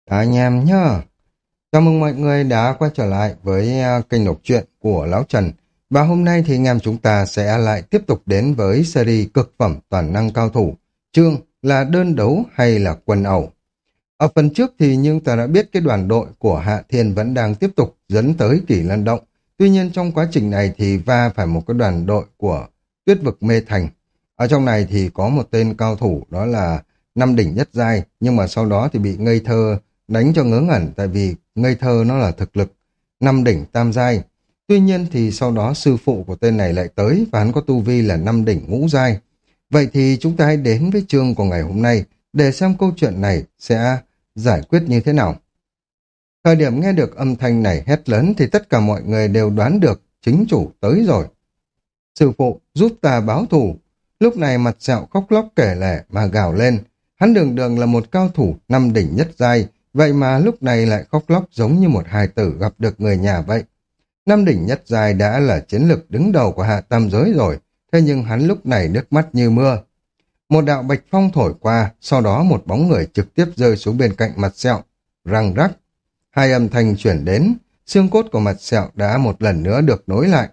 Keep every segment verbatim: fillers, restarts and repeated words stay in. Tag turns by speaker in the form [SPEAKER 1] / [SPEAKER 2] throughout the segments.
[SPEAKER 1] Cả anh em nhá. Chào mừng mọi người đã quay trở lại với à, kênh đọc truyện của Lão Trần. Và hôm nay thì anh em chúng ta sẽ lại tiếp tục đến với series cực phẩm toàn năng cao thủ. Chương là đơn đấu hay là quần ẩu. Ở phần trước thì như ta đã biết cái đoàn đội của Hạ Thiên vẫn đang tiếp tục dẫn tới Kỷ Lân Động. Tuy nhiên trong quá trình này thì va phải một cái đoàn đội của Tuyết Vực Mê Thành. Ở trong này thì có một tên cao thủ đó là Năm Đỉnh Nhất Giai, nhưng mà sau đó thì bị Ngây Thơ đánh cho ngớ ngẩn, tại vì Ngây Thơ nó là thực lực Năm Đỉnh Tam Giai. Tuy nhiên thì sau đó sư phụ của tên này lại tới và hắn có tu vi là Năm Đỉnh Ngũ Giai. Vậy thì chúng ta hãy đến với chương của ngày hôm nay để xem câu chuyện này sẽ giải quyết như thế nào. Thời điểm nghe được âm thanh này hét lớn thì tất cả mọi người đều đoán được chính chủ tới rồi. Sư phụ giúp ta báo thù. Lúc này mặt sẹo khóc lóc kể lể mà gào lên. Hắn đường đường là một cao thủ năm đỉnh nhất giai, vậy mà lúc này lại khóc lóc giống như một hài tử gặp được người nhà vậy. Năm đỉnh nhất giai đã là chiến lực đứng đầu của hạ tam giới rồi, thế nhưng hắn lúc này nước mắt như mưa. Một đạo bạch phong thổi qua, sau đó một bóng người trực tiếp rơi xuống bên cạnh mặt sẹo, răng rắc. Hai âm thanh chuyển đến, xương cốt của mặt sẹo đã một lần nữa được nối lại.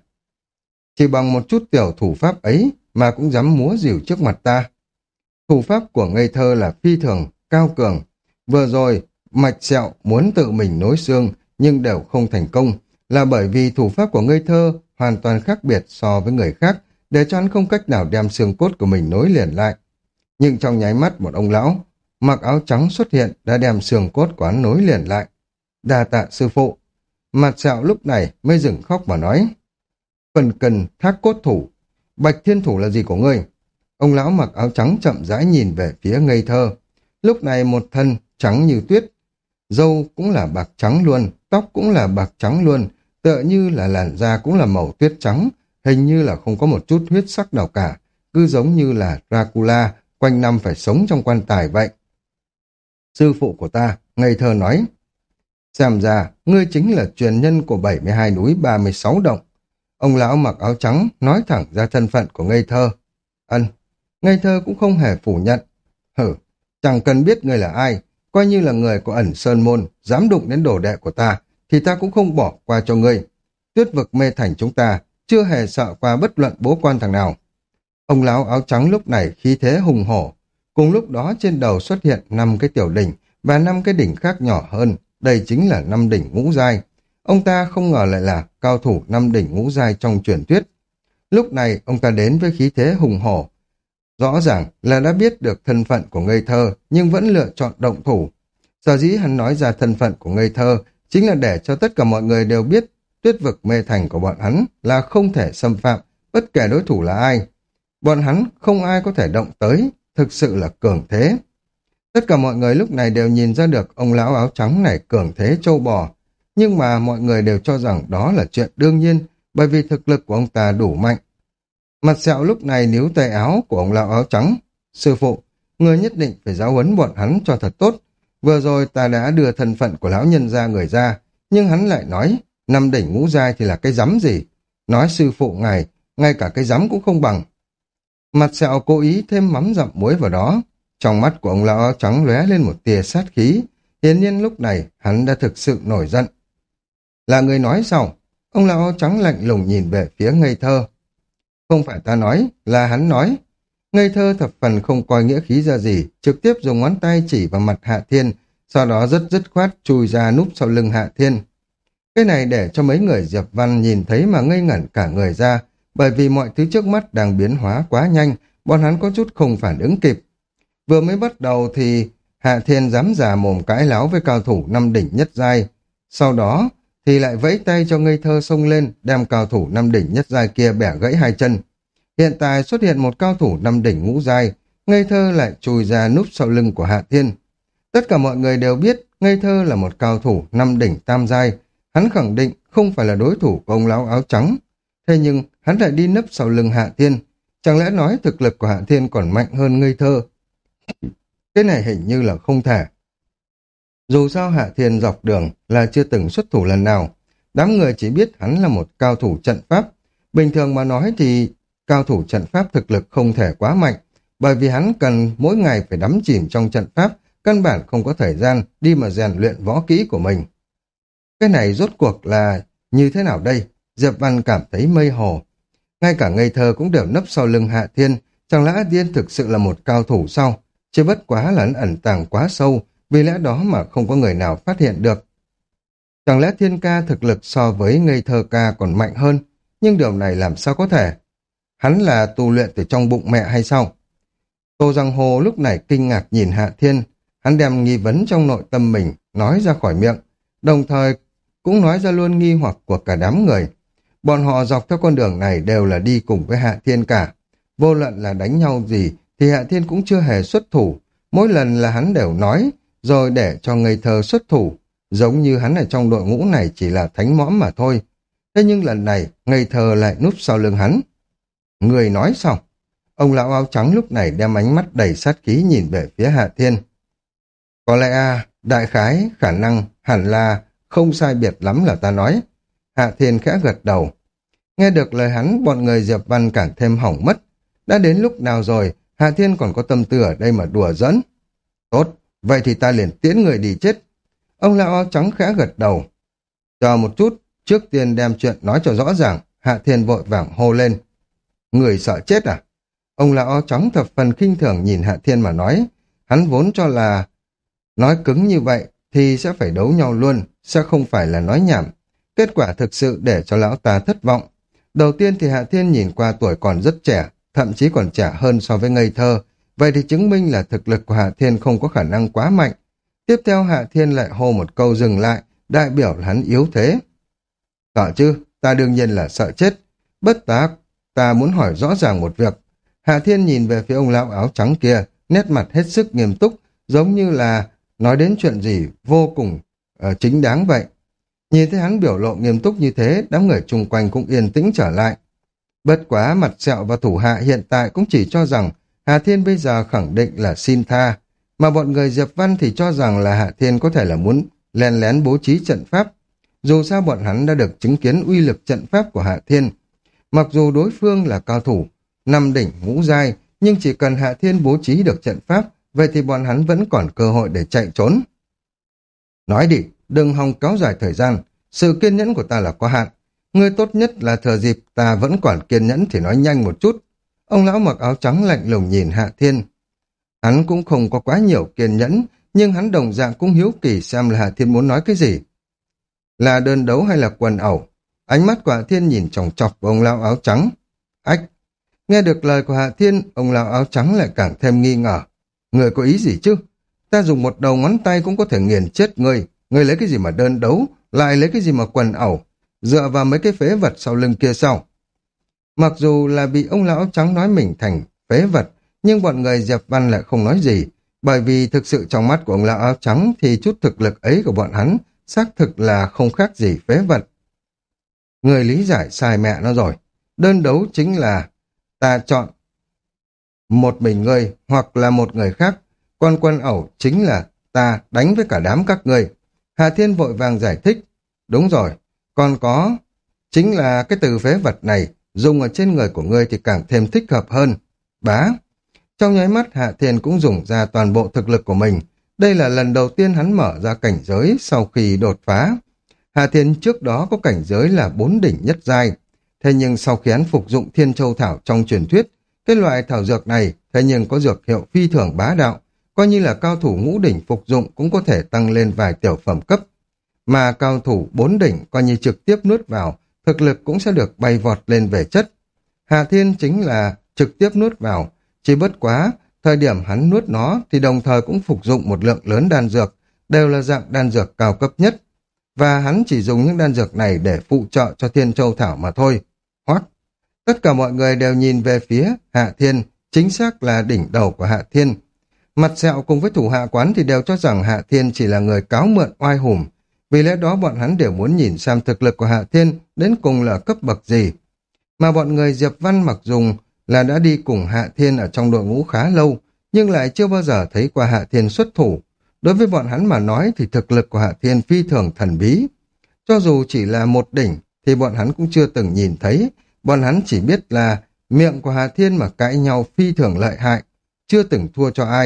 [SPEAKER 1] Chỉ bằng một chút tiểu thủ pháp ấy mà cũng dám múa rìu trước mặt ta. Thủ pháp của Ngây Thơ là phi thường, cao cường. Vừa rồi, mạch sẹo muốn tự mình nối xương nhưng đều không thành công, là bởi vì thủ pháp của Ngây Thơ hoàn toàn khác biệt so với người khác, để cho hắn không cách nào đem xương cốt của mình nối liền lại. Nhưng trong nháy mắt một ông lão mặc áo trắng xuất hiện đã đem xương cốt của hắn nối liền lại. Đa tạ sư phụ. Mặt sẹo lúc này mới dừng khóc mà nói. Phần cần thác cốt thủ. Bạch thiên thủ là gì của ngươi? Ông lão mặc áo trắng chậm rãi nhìn về phía Ngây Thơ. Lúc này một thân trắng như tuyết. Râu cũng là bạc trắng luôn, tóc cũng là bạc trắng luôn, tựa như là làn da cũng là màu tuyết trắng, hình như là không có một chút huyết sắc nào cả, cứ giống như là Dracula, quanh năm phải sống trong quan tài vậy. Sư phụ của ta, Ngây Thơ nói, xem ra, ngươi chính là truyền nhân của bảy mươi hai núi ba mươi sáu động. Ông lão mặc áo trắng nói thẳng ra thân phận của Ngây Thơ. Ân, Ngây Thơ cũng không hề phủ nhận. Hử, chẳng cần biết ngươi là ai, coi như là người của Ẩn Sơn Môn, dám đụng đến đồ đệ của ta, thì ta cũng không bỏ qua cho ngươi. Tuyết Vực Mê Thành chúng ta chưa hề sợ qua bất luận bố quan thằng nào. Ông lão áo trắng lúc này khí thế hùng hổ. Cùng lúc đó trên đầu xuất hiện năm cái tiểu đỉnh và năm cái đỉnh khác nhỏ hơn. Đây chính là năm đỉnh ngũ giai. Ông ta không ngờ lại là cao thủ năm đỉnh ngũ giai trong truyền thuyết. Lúc này ông ta đến với khí thế hùng hổ. Rõ ràng là đã biết được thân phận của Ngây Thơ nhưng vẫn lựa chọn động thủ. Sở dĩ hắn nói ra thân phận của Ngây Thơ chính là để cho tất cả mọi người đều biết Tuyết Vực Mê Thành của bọn hắn là không thể xâm phạm bất kể đối thủ là ai. Bọn hắn không ai có thể động tới, thực sự là cường thế. Tất cả mọi người lúc này đều nhìn ra được ông lão áo trắng này cường thế trâu bò, nhưng mà mọi người đều cho rằng đó là chuyện đương nhiên, bởi vì thực lực của ông ta đủ mạnh. Mặt sẹo lúc này níu tay áo của ông lão áo trắng. Sư phụ, người nhất định phải giáo huấn bọn hắn cho thật tốt. Vừa rồi ta đã đưa thân phận của lão nhân ra người ra, nhưng hắn lại nói, năm đỉnh ngũ giai thì là cái rắm gì? Nói sư phụ ngài, ngay cả cái rắm cũng không bằng. Mặt sẹo cố ý thêm mắm dặm muối vào đó. Trong mắt của ông lão áo trắng lóe lên một tia sát khí. Hiển nhiên lúc này hắn đã thực sự nổi giận. Là người nói sao? Ông lão áo trắng lạnh lùng nhìn về phía Ngây Thơ. Không phải ta nói, là hắn nói. Ngây Thơ thập phần không coi nghĩa khí ra gì, trực tiếp dùng ngón tay chỉ vào mặt Hạ Thiên, sau đó rất dứt khoát chui ra núp sau lưng Hạ Thiên. Cái này để cho mấy người Diệp Văn nhìn thấy mà ngây ngẩn cả người ra, bởi vì mọi thứ trước mắt đang biến hóa quá nhanh, bọn hắn có chút không phản ứng kịp. Vừa mới bắt đầu thì Hạ Thiên dám già mồm cãi láo với cao thủ năm đỉnh nhất giai, sau đó thì lại vẫy tay cho Ngây Thơ xông lên, đem cao thủ năm đỉnh nhất giai kia bẻ gãy hai chân. Hiện tại xuất hiện một cao thủ năm đỉnh ngũ giai, Ngây Thơ lại chui ra núp sau lưng của Hạ Thiên. Tất cả mọi người đều biết Ngây Thơ là một cao thủ năm đỉnh tam giai, hắn khẳng định không phải là đối thủ của ông lão áo trắng. Thế nhưng hắn lại đi nấp sau lưng Hạ Thiên, chẳng lẽ nói thực lực của Hạ Thiên còn mạnh hơn Ngây Thơ? Cái này hình như là không thể. Dù sao Hạ Thiên dọc đường là chưa từng xuất thủ lần nào, đám người chỉ biết hắn là một cao thủ trận pháp. Bình thường mà nói thì cao thủ trận pháp thực lực không thể quá mạnh, bởi vì hắn cần mỗi ngày phải đắm chìm trong trận pháp căn bản không có thời gian đi mà rèn luyện võ kỹ của mình. Cái này rốt cuộc là như thế nào đây? Diệp Văn cảm thấy mây hồ. Ngay cả ngây thơ cũng đều nấp sau lưng Hạ Thiên, chẳng lẽ Hạ Thiên thực sự là một cao thủ sao? Chỉ bất quá là hắn ẩn tàng quá sâu, vì lẽ đó mà không có người nào phát hiện được. Chẳng lẽ Thiên ca thực lực so với ngây thơ ca còn mạnh hơn, nhưng điều này làm sao có thể? Hắn là tu luyện từ trong bụng mẹ hay sao? Tô Giang Hồ lúc này kinh ngạc nhìn Hạ Thiên, hắn đem nghi vấn trong nội tâm mình nói ra khỏi miệng, đồng thời cũng nói ra luôn nghi hoặc của cả đám người. Bọn họ dọc theo con đường này đều là đi cùng với Hạ Thiên cả. Vô luận là đánh nhau gì thì Hạ Thiên cũng chưa hề xuất thủ. Mỗi lần là hắn đều nói, rồi để cho ngây thơ xuất thủ. Giống như hắn ở trong đội ngũ này chỉ là thánh mõm mà thôi. Thế nhưng lần này, ngây thơ lại núp sau lưng hắn. Người nói sao? Ông lão áo trắng lúc này đem ánh mắt đầy sát khí nhìn về phía Hạ Thiên. Có lẽ à, đại khái, khả năng, hẳn là không sai biệt lắm là ta nói. Hạ Thiên khẽ gật đầu. Nghe được lời hắn, bọn người Diệp Văn càng thêm hỏng mất. Đã đến lúc nào rồi, Hạ Thiên còn có tâm tư ở đây mà đùa giỡn. Tốt, vậy thì ta liền tiễn người đi chết. Ông lão áo trắng khẽ gật đầu. Chờ một chút, trước tiên đem chuyện nói cho rõ ràng, Hạ Thiên vội vàng hô lên. Người sợ chết à? Ông lão áo trắng thập phần khinh thường nhìn Hạ Thiên mà nói. Hắn vốn cho là nói cứng như vậy thì sẽ phải đấu nhau luôn, sẽ không phải là nói nhảm. Kết quả thực sự để cho lão ta thất vọng. Đầu tiên thì Hạ Thiên nhìn qua tuổi còn rất trẻ, thậm chí còn trẻ hơn so với ngây thơ. Vậy thì chứng minh là thực lực của Hạ Thiên không có khả năng quá mạnh. Tiếp theo Hạ Thiên lại hô một câu dừng lại, đại biểu là hắn yếu thế. Sợ chứ, ta đương nhiên là sợ chết. Bất tác, ta muốn hỏi rõ ràng một việc. Hạ Thiên nhìn về phía ông lão áo trắng kia, nét mặt hết sức nghiêm túc, giống như là nói đến chuyện gì vô cùng uh, chính đáng vậy. Nhìn thấy hắn biểu lộ nghiêm túc như thế, đám người chung quanh cũng yên tĩnh trở lại. Bất quá mặt sẹo và thủ hạ hiện tại cũng chỉ cho rằng Hạ Thiên bây giờ khẳng định là xin tha, mà bọn người Diệp Văn thì cho rằng là Hạ Thiên có thể là muốn lén lén bố trí trận pháp. Dù sao bọn hắn đã được chứng kiến uy lực trận pháp của Hạ Thiên. Mặc dù đối phương là cao thủ, năm đỉnh ngũ giai, nhưng chỉ cần Hạ Thiên bố trí được trận pháp, vậy thì bọn hắn vẫn còn cơ hội để chạy trốn. Nói đi, đừng hòng kéo dài thời gian, sự kiên nhẫn của ta là có hạn. Ngươi tốt nhất là thừa dịp ta vẫn còn kiên nhẫn thì nói nhanh một chút. Ông lão mặc áo trắng lạnh lùng nhìn Hạ Thiên. Hắn cũng không có quá nhiều kiên nhẫn, nhưng hắn đồng dạng cũng hiếu kỳ xem là Hạ Thiên muốn nói cái gì. Là đơn đấu hay là quần ẩu? Ánh mắt của Hạ Thiên nhìn chòng chọc vào ông lão áo trắng. Ách! Nghe được lời của Hạ Thiên, ông lão áo trắng lại càng thêm nghi ngờ. Người có ý gì chứ? Ta dùng một đầu ngón tay cũng có thể nghiền chết ngươi. Ngươi lấy cái gì mà đơn đấu, lại lấy cái gì mà quần ẩu, dựa vào mấy cái phế vật sau lưng kia sao? Mặc dù là bị ông lão áo trắng nói mình thành phế vật, nhưng bọn người Diệp Văn lại không nói gì, bởi vì thực sự trong mắt của ông lão áo trắng thì chút thực lực ấy của bọn hắn xác thực là không khác gì phế vật. Người lý giải sai mẹ nó rồi. Đơn đấu chính là ta chọn một mình ngươi hoặc là một người khác, còn quân ẩu chính là ta đánh với cả đám các ngươi. Hà Thiên vội vàng giải thích. Đúng rồi, còn có chính là cái từ phế vật này dùng ở trên người của ngươi thì càng thêm thích hợp hơn. Bá! Trong nháy mắt Hạ Thiên cũng dùng ra toàn bộ thực lực của mình. Đây là lần đầu tiên hắn mở ra cảnh giới sau khi đột phá. Hạ Thiên trước đó có cảnh giới là bốn đỉnh nhất giai. Thế nhưng sau khi hắn phục dụng Thiên Châu Thảo trong truyền thuyết, cái loại thảo dược này thế nhưng có dược hiệu phi thường bá đạo, coi như là cao thủ ngũ đỉnh phục dụng cũng có thể tăng lên vài tiểu phẩm cấp. Mà cao thủ bốn đỉnh coi như trực tiếp nuốt vào, thực lực cũng sẽ được bay vọt lên về chất. Hạ Thiên chính là trực tiếp nuốt vào, chỉ bất quá, thời điểm hắn nuốt nó thì đồng thời cũng phục dụng một lượng lớn đan dược, đều là dạng đan dược cao cấp nhất. Và hắn chỉ dùng những đan dược này để phụ trợ cho Thiên Châu Thảo mà thôi. Hoắc! Tất cả mọi người đều nhìn về phía Hạ Thiên, chính xác là đỉnh đầu của Hạ Thiên. Mặt sẹo cùng với thủ hạ quán thì đều cho rằng Hạ Thiên chỉ là người cáo mượn oai hùng. Vì lẽ đó bọn hắn đều muốn nhìn xem thực lực của Hạ Thiên đến cùng là cấp bậc gì. Mà bọn người Diệp Văn mặc dùng là đã đi cùng Hạ Thiên ở trong đội ngũ khá lâu, nhưng lại chưa bao giờ thấy qua Hạ Thiên xuất thủ. Đối với bọn hắn mà nói thì thực lực của Hạ Thiên phi thường thần bí. Cho dù chỉ là một đỉnh thì bọn hắn cũng chưa từng nhìn thấy. Bọn hắn chỉ biết là miệng của Hạ Thiên mà cãi nhau phi thường lợi hại, chưa từng thua cho ai,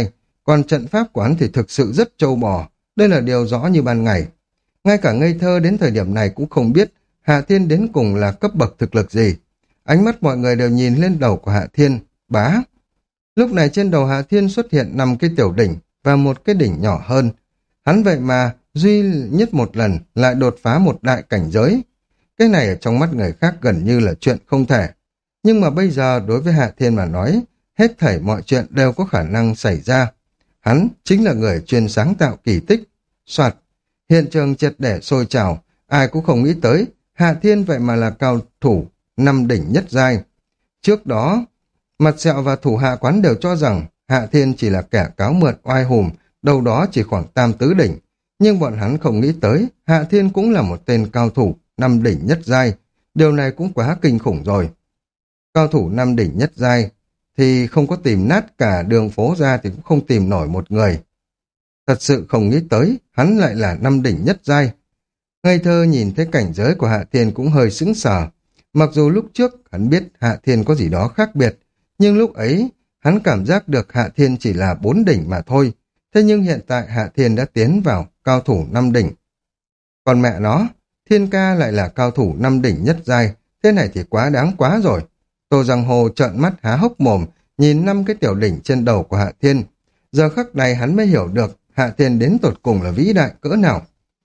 [SPEAKER 1] còn trận pháp của hắn thì thực sự rất trâu bò, đây là điều rõ như ban ngày. Ngay cả ngây thơ đến thời điểm này cũng không biết Hạ Thiên đến cùng là cấp bậc thực lực gì. Ánh mắt mọi người đều nhìn lên đầu của Hạ Thiên, bá. Lúc này trên đầu Hạ Thiên xuất hiện năm cái tiểu đỉnh và một cái đỉnh nhỏ hơn. Hắn vậy mà duy nhất một lần lại đột phá một đại cảnh giới. Cái này ở trong mắt người khác gần như là chuyện không thể. Nhưng mà bây giờ đối với Hạ Thiên mà nói, hết thảy mọi chuyện đều có khả năng xảy ra. Hắn chính là người chuyên sáng tạo kỳ tích. Soạt, hiện trường triệt để sôi trào, ai cũng không nghĩ tới, Hạ Thiên vậy mà là cao thủ năm đỉnh nhất giai. Trước đó, Mặt Sẹo và thủ hạ quán đều cho rằng Hạ Thiên chỉ là kẻ cáo mượn oai hùm, đâu đó chỉ khoảng tam tứ đỉnh. Nhưng bọn hắn không nghĩ tới, Hạ Thiên cũng là một tên cao thủ năm đỉnh nhất giai. Điều này cũng quá kinh khủng rồi. Cao thủ năm đỉnh nhất giai thì không có tìm nát cả đường phố ra thì cũng không tìm nổi một người. Thật sự không nghĩ tới, hắn lại là năm đỉnh nhất giai. Ngây thơ nhìn thấy cảnh giới của Hạ Thiên cũng hơi sững sờ. Mặc dù lúc trước hắn biết Hạ Thiên có gì đó khác biệt, nhưng lúc ấy hắn cảm giác được Hạ Thiên chỉ là bốn đỉnh mà thôi. Thế nhưng hiện tại Hạ Thiên đã tiến vào cao thủ năm đỉnh. Còn mẹ nó, Thiên ca lại là cao thủ năm đỉnh nhất giai, thế này thì quá đáng quá rồi. Tô Giang Hồ trợn mắt há hốc mồm, nhìn năm cái tiểu đỉnh trên đầu của Hạ Thiên. Giờ khắc này hắn mới hiểu được Hạ Thiên đến tột cùng là vĩ đại cỡ nào.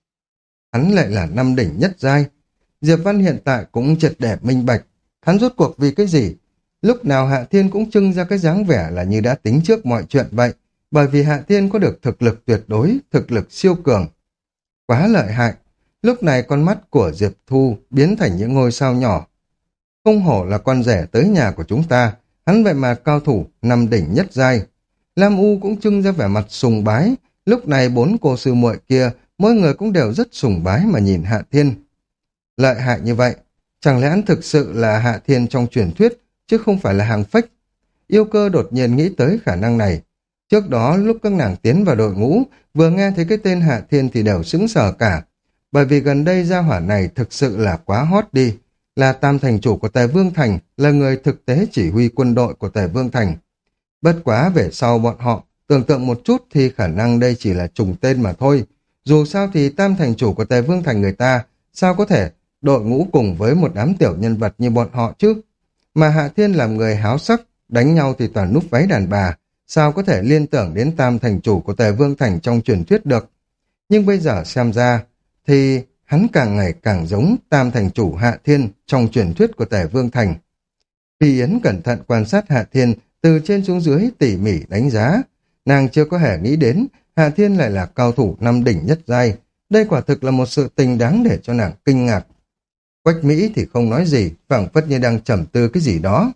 [SPEAKER 1] Hắn lại là năm đỉnh nhất giai. Diệp Văn hiện tại cũng triệt để minh bạch. Hắn rốt cuộc vì cái gì? Lúc nào Hạ Thiên cũng trưng ra cái dáng vẻ là như đã tính trước mọi chuyện vậy. Bởi vì Hạ Thiên có được thực lực tuyệt đối, thực lực siêu cường. Quá lợi hại. Lúc này con mắt của Diệp Thu biến thành những ngôi sao nhỏ. Không hổ là con rể tới nhà của chúng ta. Hắn vậy mà cao thủ năm đỉnh nhất giai. Lam U cũng trưng ra vẻ mặt sùng bái. Lúc này bốn cô sư muội kia, mỗi người cũng đều rất sùng bái mà nhìn Hạ Thiên. Lợi hại như vậy, chẳng lẽ hắn thực sự là Hạ Thiên trong truyền thuyết, chứ không phải là hàng fake? Yêu Cơ đột nhiên nghĩ tới khả năng này. Trước đó lúc các nàng tiến vào đội ngũ, vừa nghe thấy cái tên Hạ Thiên thì đều sững sờ cả. Bởi vì gần đây gia hỏa này thực sự là quá hot đi. Là tam thành chủ của Tề Vương Thành, là người thực tế chỉ huy quân đội của Tề Vương Thành. Bất quá về sau bọn họ, tưởng tượng một chút thì khả năng đây chỉ là trùng tên mà thôi. Dù sao thì tam thành chủ của Tề Vương Thành người ta, sao có thể đội ngũ cùng với một đám tiểu nhân vật như bọn họ chứ? Mà Hạ Thiên làm người háo sắc, đánh nhau thì toàn núp váy đàn bà, sao có thể liên tưởng đến tam thành chủ của Tề Vương Thành trong truyền thuyết được? Nhưng bây giờ xem ra, thì hắn càng ngày càng giống tam thành chủ Hạ Thiên trong truyền thuyết của Tề Vương Thành. Phi Yến cẩn thận quan sát Hạ Thiên từ trên xuống dưới tỉ mỉ đánh giá. Nàng chưa có hề nghĩ đến Hạ Thiên lại là cao thủ năm đỉnh nhất giai. Đây quả thực là một sự tình đáng để cho nàng kinh ngạc. Quách Mỹ thì không nói gì, phảng phất như đang trầm tư cái gì đó.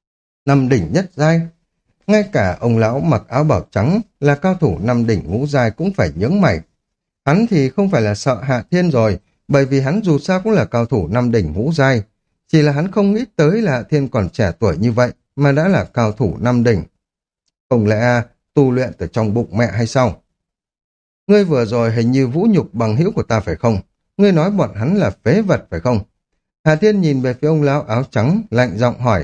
[SPEAKER 1] Năm đỉnh nhất giai. Ngay cả ông lão mặc áo bảo trắng là cao thủ năm đỉnh ngũ giai cũng phải nhướng mày. Hắn thì không phải là sợ Hạ Thiên rồi, bởi vì hắn dù sao cũng là cao thủ năm đỉnh ngũ giai. Chỉ là hắn không nghĩ tới là Hạ Thiên còn trẻ tuổi như vậy, mà đã là cao thủ năm đỉnh. Không lẽ tu luyện từ trong bụng mẹ hay sao? Ngươi vừa rồi hình như vũ nhục bằng hữu của ta phải không? Ngươi nói bọn hắn là phế vật phải không? Hạ Thiên nhìn về phía ông lão áo trắng, lạnh giọng hỏi.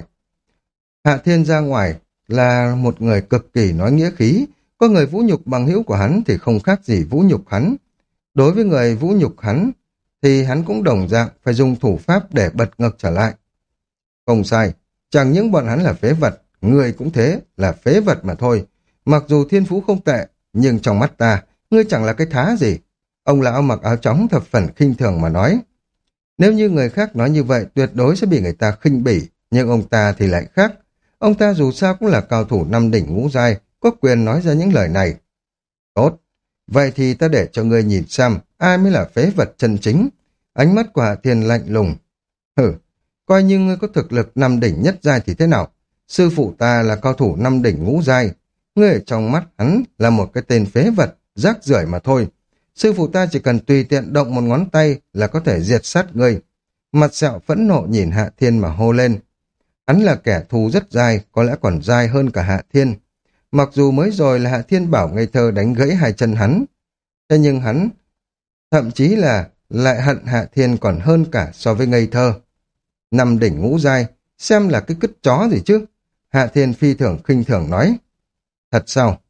[SPEAKER 1] Hạ Thiên ra ngoài là một người cực kỳ nói nghĩa khí, có người vũ nhục bằng hữu của hắn thì không khác gì vũ nhục hắn. Đối với người vũ nhục hắn, thì hắn cũng đồng dạng phải dùng thủ pháp để bật ngược trở lại. Không sai, chẳng những bọn hắn là phế vật, người cũng thế, là phế vật mà thôi. Mặc dù thiên phú không tệ, nhưng trong mắt ta, ngươi chẳng là cái thá gì. Ông lão mặc áo trắng thập phần khinh thường mà nói. Nếu như người khác nói như vậy, tuyệt đối sẽ bị người ta khinh bỉ, nhưng ông ta thì lại khác. Ông ta dù sao cũng là cao thủ năm đỉnh ngũ giai, có quyền nói ra những lời này. Tốt, vậy thì ta để cho ngươi nhìn xem ai mới là phế vật chân chính. Ánh mắt của Hạ Thiên lạnh lùng. Hử, coi như ngươi có thực lực năm đỉnh nhất giai thì thế nào? Sư phụ ta là cao thủ năm đỉnh ngũ giai. Ngươi ở trong mắt hắn là một cái tên phế vật, rác rưởi mà thôi. Sư phụ ta chỉ cần tùy tiện động một ngón tay là có thể diệt sát ngươi. Mặt Sẹo phẫn nộ nhìn Hạ Thiên mà hô lên. Hắn là kẻ thù rất dai, có lẽ còn dai hơn cả Hạ Thiên. Mặc dù mới rồi là Hạ Thiên bảo ngây thơ đánh gãy hai chân hắn. Thế nhưng hắn thậm chí là lại hận Hạ Thiên còn hơn cả so với ngây thơ. Năm đỉnh ngũ giai, xem là cái cứt chó gì chứ? Hạ Thiên phi thường khinh thường nói. Thật sao?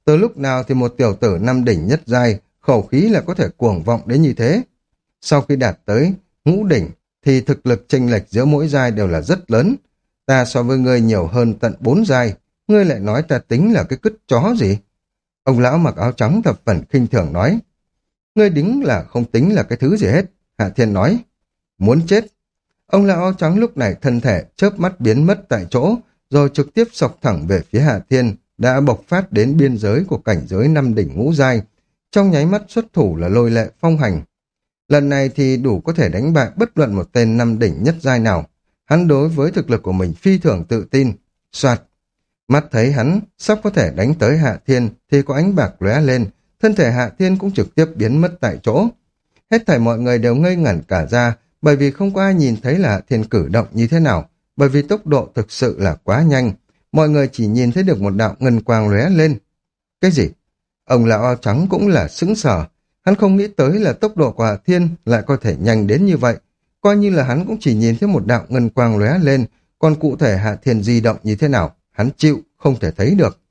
[SPEAKER 1] Từ lúc nào thì một tiểu tử năm đỉnh nhất giai, khẩu khí là có thể cuồng vọng đến như thế. Sau khi đạt tới ngũ đỉnh, thì thực lực chênh lệch giữa mỗi giai đều là rất lớn. Ta so với ngươi nhiều hơn tận bốn giai, ngươi lại nói ta tính là cái cứt chó gì? Ông lão mặc áo trắng thập phần khinh thường nói. Ngươi đính là không tính là cái thứ gì hết, Hạ Thiên nói. Muốn chết. Ông lão áo trắng lúc này thân thể chớp mắt biến mất tại chỗ, rồi trực tiếp sộc thẳng về phía Hạ Thiên, đã bộc phát đến biên giới của cảnh giới năm đỉnh ngũ giai. Trong nháy mắt xuất thủ là lôi lệ phong hành. Lần này thì đủ có thể đánh bại bất luận một tên năm đỉnh nhất giai nào. Hắn đối với thực lực của mình phi thường tự tin. Soạt. Mắt thấy hắn sắp có thể đánh tới Hạ Thiên thì có ánh bạc lóe lên, thân thể Hạ Thiên cũng trực tiếp biến mất tại chỗ. Hết thảy mọi người đều ngây ngẩn cả ra, bởi vì không có ai nhìn thấy là Hạ Thiên cử động như thế nào, bởi vì tốc độ thực sự là quá nhanh. Mọi người chỉ nhìn thấy được một đạo ngân quang lóe lên. Cái gì? Ông lão áo trắng cũng là sững sờ. Hắn không nghĩ tới là tốc độ của Hạ Thiên lại có thể nhanh đến như vậy. Coi như là hắn cũng chỉ nhìn thấy một đạo ngân quang lóe lên, còn cụ thể Hạ Thiên di động như thế nào, hắn chịu, không thể thấy được.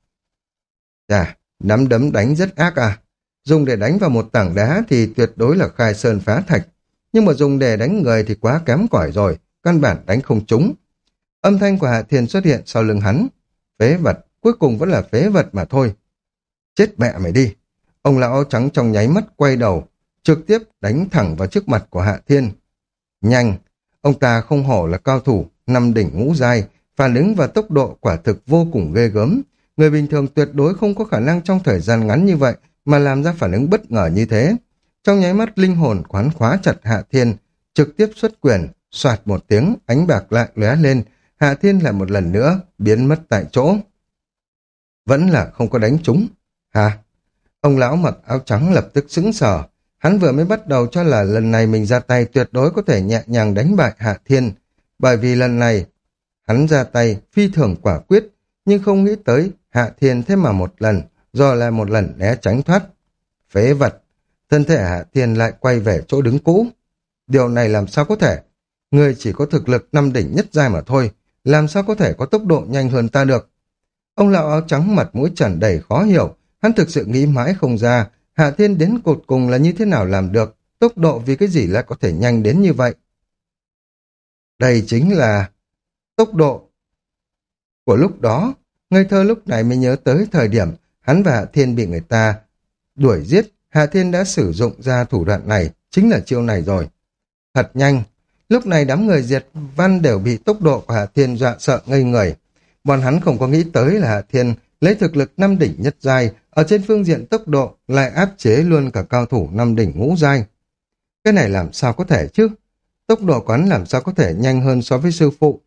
[SPEAKER 1] Chà, nắm đấm đánh rất ác à. Dùng để đánh vào một tảng đá thì tuyệt đối là khai sơn phá thạch. Nhưng mà dùng để đánh người thì quá kém cỏi rồi, căn bản đánh không trúng. Âm thanh của Hạ Thiên xuất hiện sau lưng hắn. Phế vật, cuối cùng vẫn là phế vật mà thôi. Chết mẹ mày đi. Ông lão áo trắng trong nháy mắt quay đầu, trực tiếp đánh thẳng vào trước mặt của Hạ Thiên. Nhanh, ông ta không hổ là cao thủ, năm đỉnh ngũ giai, phản ứng và tốc độ quả thực vô cùng ghê gớm. Người bình thường tuyệt đối không có khả năng trong thời gian ngắn như vậy mà làm ra phản ứng bất ngờ như thế. Trong nháy mắt linh hồn quán khóa chặt Hạ Thiên, trực tiếp xuất quyền, soạt một tiếng, ánh bạc lại lóe lên, Hạ Thiên lại một lần nữa biến mất tại chỗ. Vẫn là không có đánh trúng. Hả? Ông lão mặc áo trắng lập tức sững sờ. Hắn vừa mới bắt đầu cho là lần này mình ra tay tuyệt đối có thể nhẹ nhàng đánh bại Hạ Thiên, bởi vì lần này hắn ra tay phi thường quả quyết, nhưng không nghĩ tới Hạ Thiên thế mà một lần, rồi lại một lần né tránh thoát. Phế vật, thân thể Hạ Thiên lại quay về chỗ đứng cũ. Điều này làm sao có thể? Người chỉ có thực lực năm đỉnh nhất giai mà thôi, làm sao có thể có tốc độ nhanh hơn ta được? Ông lão áo trắng mặt mũi tràn đầy khó hiểu, hắn thực sự nghĩ mãi không ra, Hạ Thiên đến cột cùng là như thế nào làm được, tốc độ vì cái gì lại có thể nhanh đến như vậy? Đây chính là tốc độ của lúc đó. Ngây thơ lúc này mới nhớ tới thời điểm hắn và Hạ Thiên bị người ta đuổi giết, Hạ Thiên đã sử dụng ra thủ đoạn này, chính là chiêu này rồi. Thật nhanh, lúc này đám người diệt văn đều bị tốc độ của Hạ Thiên dọa sợ ngây người. Bọn hắn không có nghĩ tới là Hạ Thiên lấy thực lực năm đỉnh nhất giai, ở trên phương diện tốc độ lại áp chế luôn cả cao thủ năm đỉnh ngũ giai. Cái này làm sao có thể chứ? Tốc độ của hắn làm sao có thể nhanh hơn so với sư phụ?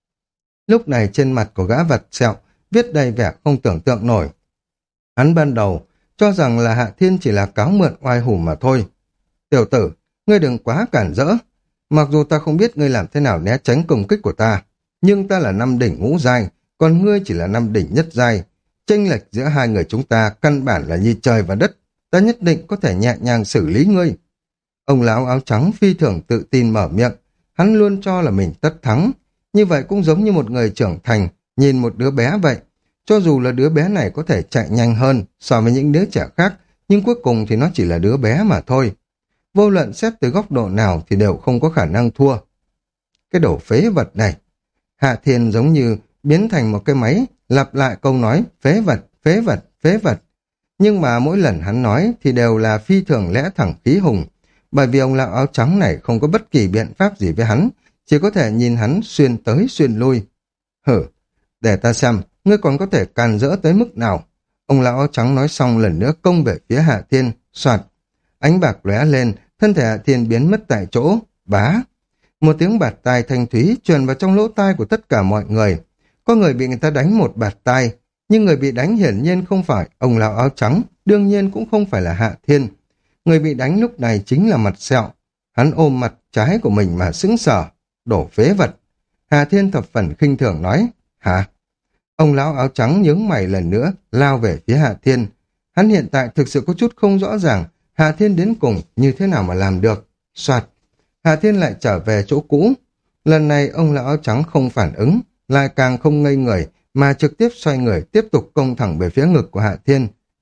[SPEAKER 1] Lúc này trên mặt của gã vật sẹo viết đầy vẻ không tưởng tượng nổi. Hắn ban đầu cho rằng là Hạ Thiên chỉ là cáo mượn oai hùng mà thôi. Tiểu tử, ngươi đừng quá cản rỡ. Mặc dù ta không biết ngươi làm thế nào né tránh công kích của ta, nhưng ta là năm đỉnh ngũ giai, còn ngươi chỉ là năm đỉnh nhất giai. Chênh lệch giữa hai người chúng ta căn bản là như trời và đất. Ta nhất định có thể nhẹ nhàng xử lý ngươi. Ông lão áo trắng phi thường tự tin mở miệng. Hắn luôn cho là mình tất thắng. Như vậy cũng giống như một người trưởng thành nhìn một đứa bé vậy. Cho dù là đứa bé này có thể chạy nhanh hơn so với những đứa trẻ khác, nhưng cuối cùng thì nó chỉ là đứa bé mà thôi. Vô luận xét từ góc độ nào thì đều không có khả năng thua. Cái đồ phế vật này. Hạ Thiên giống như biến thành một cái máy, lặp lại câu nói phế vật, phế vật, phế vật. Nhưng mà mỗi lần hắn nói thì đều là phi thường lẽ thẳng khí hùng, bởi vì ông lão áo trắng này không có bất kỳ biện pháp gì với hắn, chỉ có thể nhìn hắn xuyên tới xuyên lui. Hử, để ta xem, ngươi còn có thể càn rỡ tới mức nào. Ông lão áo trắng nói xong lần nữa công về phía Hạ Thiên, soạt. Ánh bạc lóe lên, thân thể Hạ Thiên biến mất tại chỗ, bá. Một tiếng bạt tai thanh thúy truyền vào trong lỗ tai của tất cả mọi người. Có người bị người ta đánh một bạt tai, nhưng người bị đánh hiển nhiên không phải ông lão áo trắng, đương nhiên cũng không phải là Hạ Thiên. Người bị đánh lúc này chính là mặt sẹo. Hắn ôm mặt trái của mình mà sững sờ, đổ phế vật. Hạ Thiên thập phần khinh thường nói, hả? Ông lão áo trắng nhướng mày lần nữa, lao về phía Hạ Thiên. Hắn hiện tại thực sự có chút không rõ ràng, Hạ Thiên đến cùng như thế nào mà làm được. Soạt, Hạ Thiên lại trở về chỗ cũ. Lần này ông lão áo trắng không phản ứng, lại càng không ngây người, mà trực tiếp xoay người tiếp tục công thẳng về phía ngực của Hạ Thiên.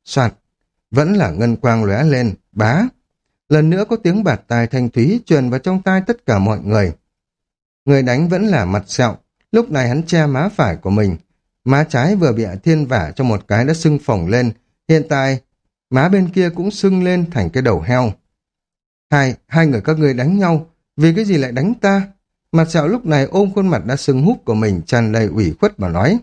[SPEAKER 1] soạt, vẫn là ngân quang lóe lên, bá. Lần nữa có tiếng bạt tai thanh thúy truyền vào trong tai tất cả mọi người. Người đánh vẫn là mặt sẹo, lúc này hắn che má phải của mình. Má trái vừa bị Hạ Thiên vả cho một cái đã sưng phồng lên, hiện tại má bên kia cũng sưng lên thành cái đầu heo. Hai, hai người các ngươi đánh nhau, vì cái gì lại đánh ta? Mặt sẹo lúc này ôm khuôn mặt đã sưng húp của mình tràn đầy ủy khuất mà nói.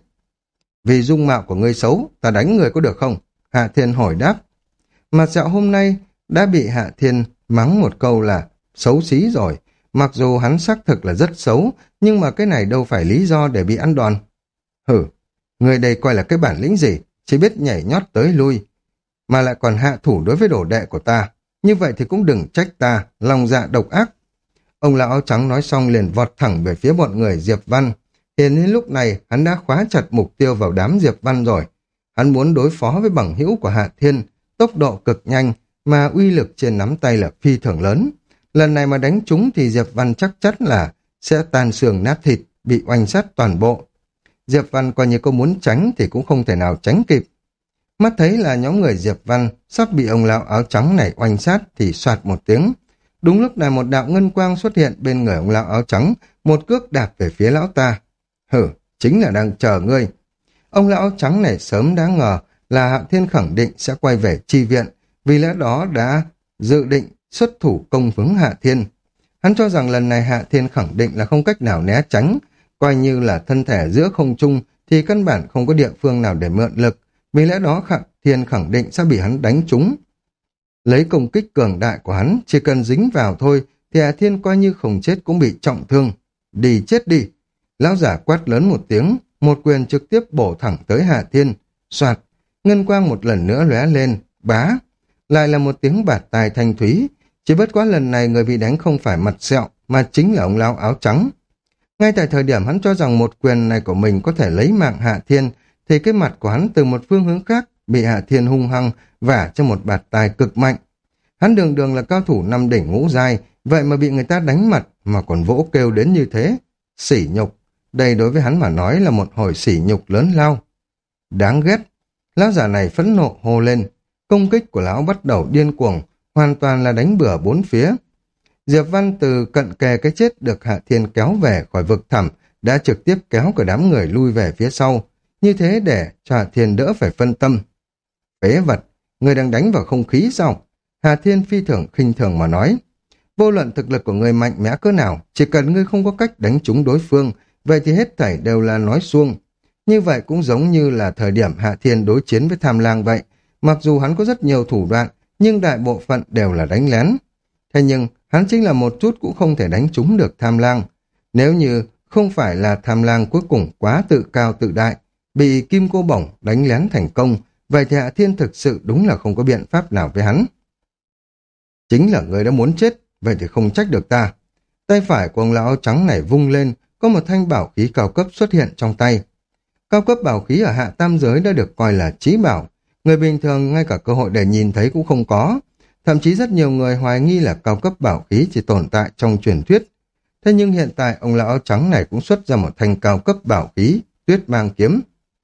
[SPEAKER 1] Vì dung mạo của ngươi xấu, ta đánh người có được không? Hạ Thiên hỏi đáp. Mặt sẹo hôm nay đã bị Hạ Thiên mắng một câu là xấu xí rồi. Mặc dù hắn xác thực là rất xấu, nhưng mà cái này đâu phải lý do để bị ăn đòn. Hử, người đây coi là cái bản lĩnh gì, chỉ biết nhảy nhót tới lui, mà lại còn hạ thủ đối với đồ đệ của ta. Như vậy thì cũng đừng trách ta, lòng dạ độc ác. Ông lão áo trắng nói xong liền vọt thẳng về phía bọn người Diệp Văn. Hiện đến lúc này hắn đã khóa chặt mục tiêu vào đám Diệp Văn rồi. Hắn muốn đối phó với bằng hữu của Hạ Thiên, tốc độ cực nhanh, mà uy lực trên nắm tay là phi thường lớn. Lần này mà đánh trúng thì Diệp Văn chắc chắn là sẽ tan xương nát thịt, bị oanh sát toàn bộ. Diệp Văn coi như có muốn tránh thì cũng không thể nào tránh kịp. Mắt thấy là nhóm người Diệp Văn sắp bị ông lão áo trắng này oanh sát thì soạt một tiếng. Đúng lúc này một đạo ngân quang xuất hiện bên người ông lão áo trắng, một cước đạp về phía lão ta. Hử, chính là đang chờ ngươi. Ông lão áo trắng này sớm đã ngờ là Hạ Thiên khẳng định sẽ quay về chi viện, vì lẽ đó đã dự định xuất thủ công với Hạ Thiên. Hắn cho rằng lần này Hạ Thiên khẳng định là không cách nào né tránh, coi như là thân thể giữa không trung thì căn bản không có địa phương nào để mượn lực, vì lẽ đó Hạ Thiên khẳng định sẽ bị hắn đánh trúng. Lấy công kích cường đại của hắn, chỉ cần dính vào thôi thì Hạ Thiên coi như không chết cũng bị trọng thương. Đi chết đi! Lão giả quát lớn một tiếng, một quyền trực tiếp bổ thẳng tới Hạ Thiên. Soạt, ngân quang một lần nữa lóe lên, bá. Lại là một tiếng bạt tai thanh thúy, chỉ bất quá lần này người bị đánh không phải mặt sẹo, mà chính là ông lão áo trắng. Ngay tại thời điểm hắn cho rằng một quyền này của mình có thể lấy mạng Hạ Thiên, thì cái mặt của hắn từ một phương hướng khác bị Hạ Thiên hung hăng vả cho một bạt tai cực mạnh. Hắn đường đường là cao thủ năm đỉnh ngũ giai, vậy mà bị người ta đánh mặt mà còn vỗ kêu đến như thế. Sỉ nhục, đây đối với hắn mà nói là một hồi sỉ nhục lớn lao. Đáng ghét, lão giả này phẫn nộ hô lên, công kích của lão bắt đầu điên cuồng, hoàn toàn là đánh bừa bốn phía. Diệp Văn từ cận kề cái chết được Hạ Thiên kéo về khỏi vực thẳm, đã trực tiếp kéo cả đám người lui về phía sau, như thế để cho Hạ Thiên đỡ phải phân tâm. Phế vật, người đang đánh vào không khí sao? Hạ Thiên phi thường khinh thường mà nói. Vô luận thực lực của người mạnh mẽ cỡ nào, chỉ cần ngươi không có cách đánh trúng đối phương, vậy thì hết thảy đều là nói suông. Như vậy cũng giống như là thời điểm Hạ Thiên đối chiến với Tham Lang vậy. Mặc dù hắn có rất nhiều thủ đoạn, nhưng đại bộ phận đều là đánh lén. Thế nhưng, hắn chính là một chút cũng không thể đánh trúng được Tham Lang. Nếu như không phải là Tham Lang cuối cùng quá tự cao tự đại, bị Kim Cô Bổng đánh lén thành công, vậy thì Hạ Thiên thực sự đúng là không có biện pháp nào với hắn. Chính là người đã muốn chết, vậy thì không trách được ta. Tay phải của ông lão áo trắng này vung lên, có một thanh bảo khí cao cấp xuất hiện trong tay. Cao cấp bảo khí ở hạ tam giới đã được coi là chí bảo. Người bình thường ngay cả cơ hội để nhìn thấy cũng không có. Thậm chí rất nhiều người hoài nghi là cao cấp bảo khí chỉ tồn tại trong truyền thuyết. Thế nhưng hiện tại ông lão áo trắng này cũng xuất ra một thanh cao cấp bảo khí, tuyết mang kiếm.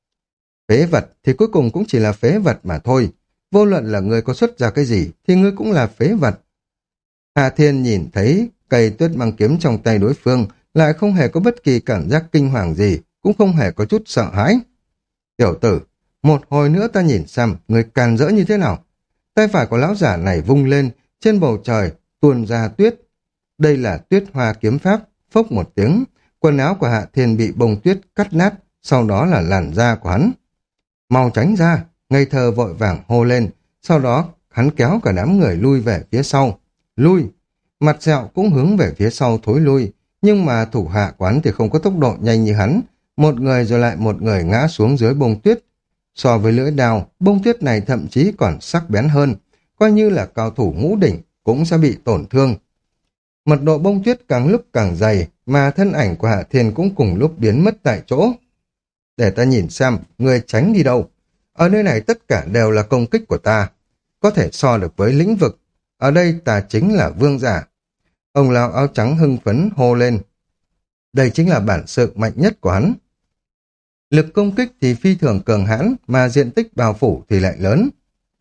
[SPEAKER 1] Phế vật thì cuối cùng cũng chỉ là phế vật mà thôi. Vô luận là người có xuất ra cái gì thì ngươi cũng là phế vật. Hạ Thiên nhìn thấy cây tuyết mang kiếm trong tay đối phương, lại không hề có bất kỳ cảm giác kinh hoàng gì, cũng không hề có chút sợ hãi. Tiểu tử, một hồi nữa ta nhìn xem người càn rỡ như thế nào. Tay phải của lão giả này vung lên, trên bầu trời tuôn ra tuyết. Đây là tuyết hoa kiếm pháp, phốc một tiếng, quần áo của Hạ Thiên bị bông tuyết cắt nát, sau đó là làn da của hắn. Mau tránh ra, ngây thơ vội vàng hô lên, sau đó hắn kéo cả đám người lui về phía sau. Lui, mặt sẹo cũng hướng về phía sau thối lui, nhưng mà thủ hạ của hắn thì không có tốc độ nhanh như hắn, một người rồi lại một người ngã xuống dưới bông tuyết. So với lưỡi đao, bông tuyết này thậm chí còn sắc bén hơn, coi như là cao thủ ngũ đỉnh cũng sẽ bị tổn thương. Mật độ bông tuyết càng lúc càng dày, mà thân ảnh của Hạ Thiên cũng cùng lúc biến mất tại chỗ. Để ta nhìn xem, người tránh đi đâu. Ở nơi này tất cả đều là công kích của ta, có thể so được với lĩnh vực. Ở đây ta chính là vương giả. Ông lão áo trắng hưng phấn hô lên. Đây chính là bản sự mạnh nhất của hắn. Lực công kích thì phi thường cường hãn, mà diện tích bao phủ thì lại lớn.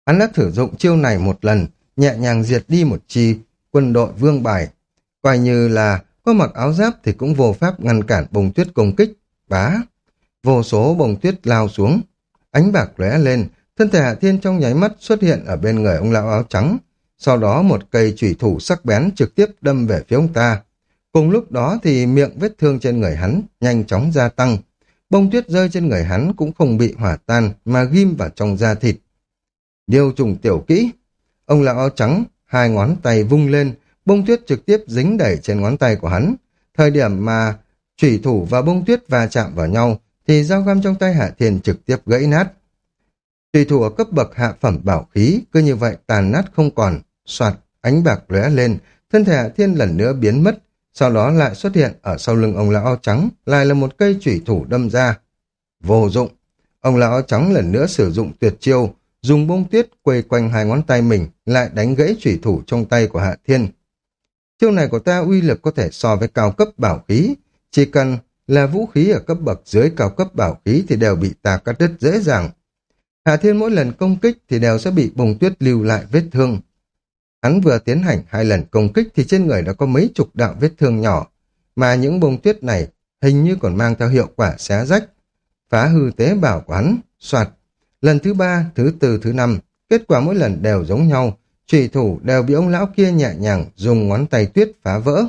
[SPEAKER 1] Hắn đã thử dụng chiêu này một lần, nhẹ nhàng diệt đi một chi quân đội vương bài. Coi như là có mặc áo giáp thì cũng vô pháp ngăn cản bông tuyết công kích. Bá! Vô số bông tuyết lao xuống. Ánh bạc lóe lên, thân thể Hạ Thiên trong nháy mắt xuất hiện ở bên người ông lão áo trắng. Sau đó một cây chủy thủ sắc bén trực tiếp đâm về phía ông ta. Cùng lúc đó thì miệng vết thương trên người hắn nhanh chóng gia tăng. Bông tuyết rơi trên người hắn cũng không bị hỏa tan mà ghim vào trong da thịt. Điêu trùng tiểu kỹ. Ông lão áo trắng, hai ngón tay vung lên, bông tuyết trực tiếp dính đẩy trên ngón tay của hắn. Thời điểm mà chủy thủ và bông tuyết va chạm vào nhau thì dao găm trong tay Hạ Thiên trực tiếp gãy nát. Chủy thủ ở cấp bậc hạ phẩm bảo khí cứ như vậy tàn nát không còn. Soạt, ánh bạc lóe lên, thân thể Hạ Thiên lần nữa biến mất, sau đó lại xuất hiện ở sau lưng ông lão áo trắng, lại là một cây chủy thủ đâm ra. Vô dụng. Ông lão áo trắng lần nữa sử dụng tuyệt chiêu, dùng bông tuyết quây quanh hai ngón tay mình, lại đánh gãy chủy thủ trong tay của Hạ Thiên. Chiêu này của ta uy lực có thể so với cao cấp bảo khí, chỉ cần là vũ khí ở cấp bậc dưới cao cấp bảo khí thì đều bị ta cắt đứt dễ dàng. Hạ Thiên mỗi lần công kích thì đều sẽ bị bông tuyết lưu lại vết thương. Hắn vừa tiến hành hai lần công kích thì trên người đã có mấy chục đạo vết thương nhỏ, mà những bông tuyết này hình như còn mang theo hiệu quả xé rách, phá hư tế bào của hắn. Soạt, lần thứ ba, thứ tư, thứ năm, kết quả mỗi lần đều giống nhau, chủy thủ đều bị ông lão kia nhẹ nhàng dùng ngón tay tuyết phá vỡ.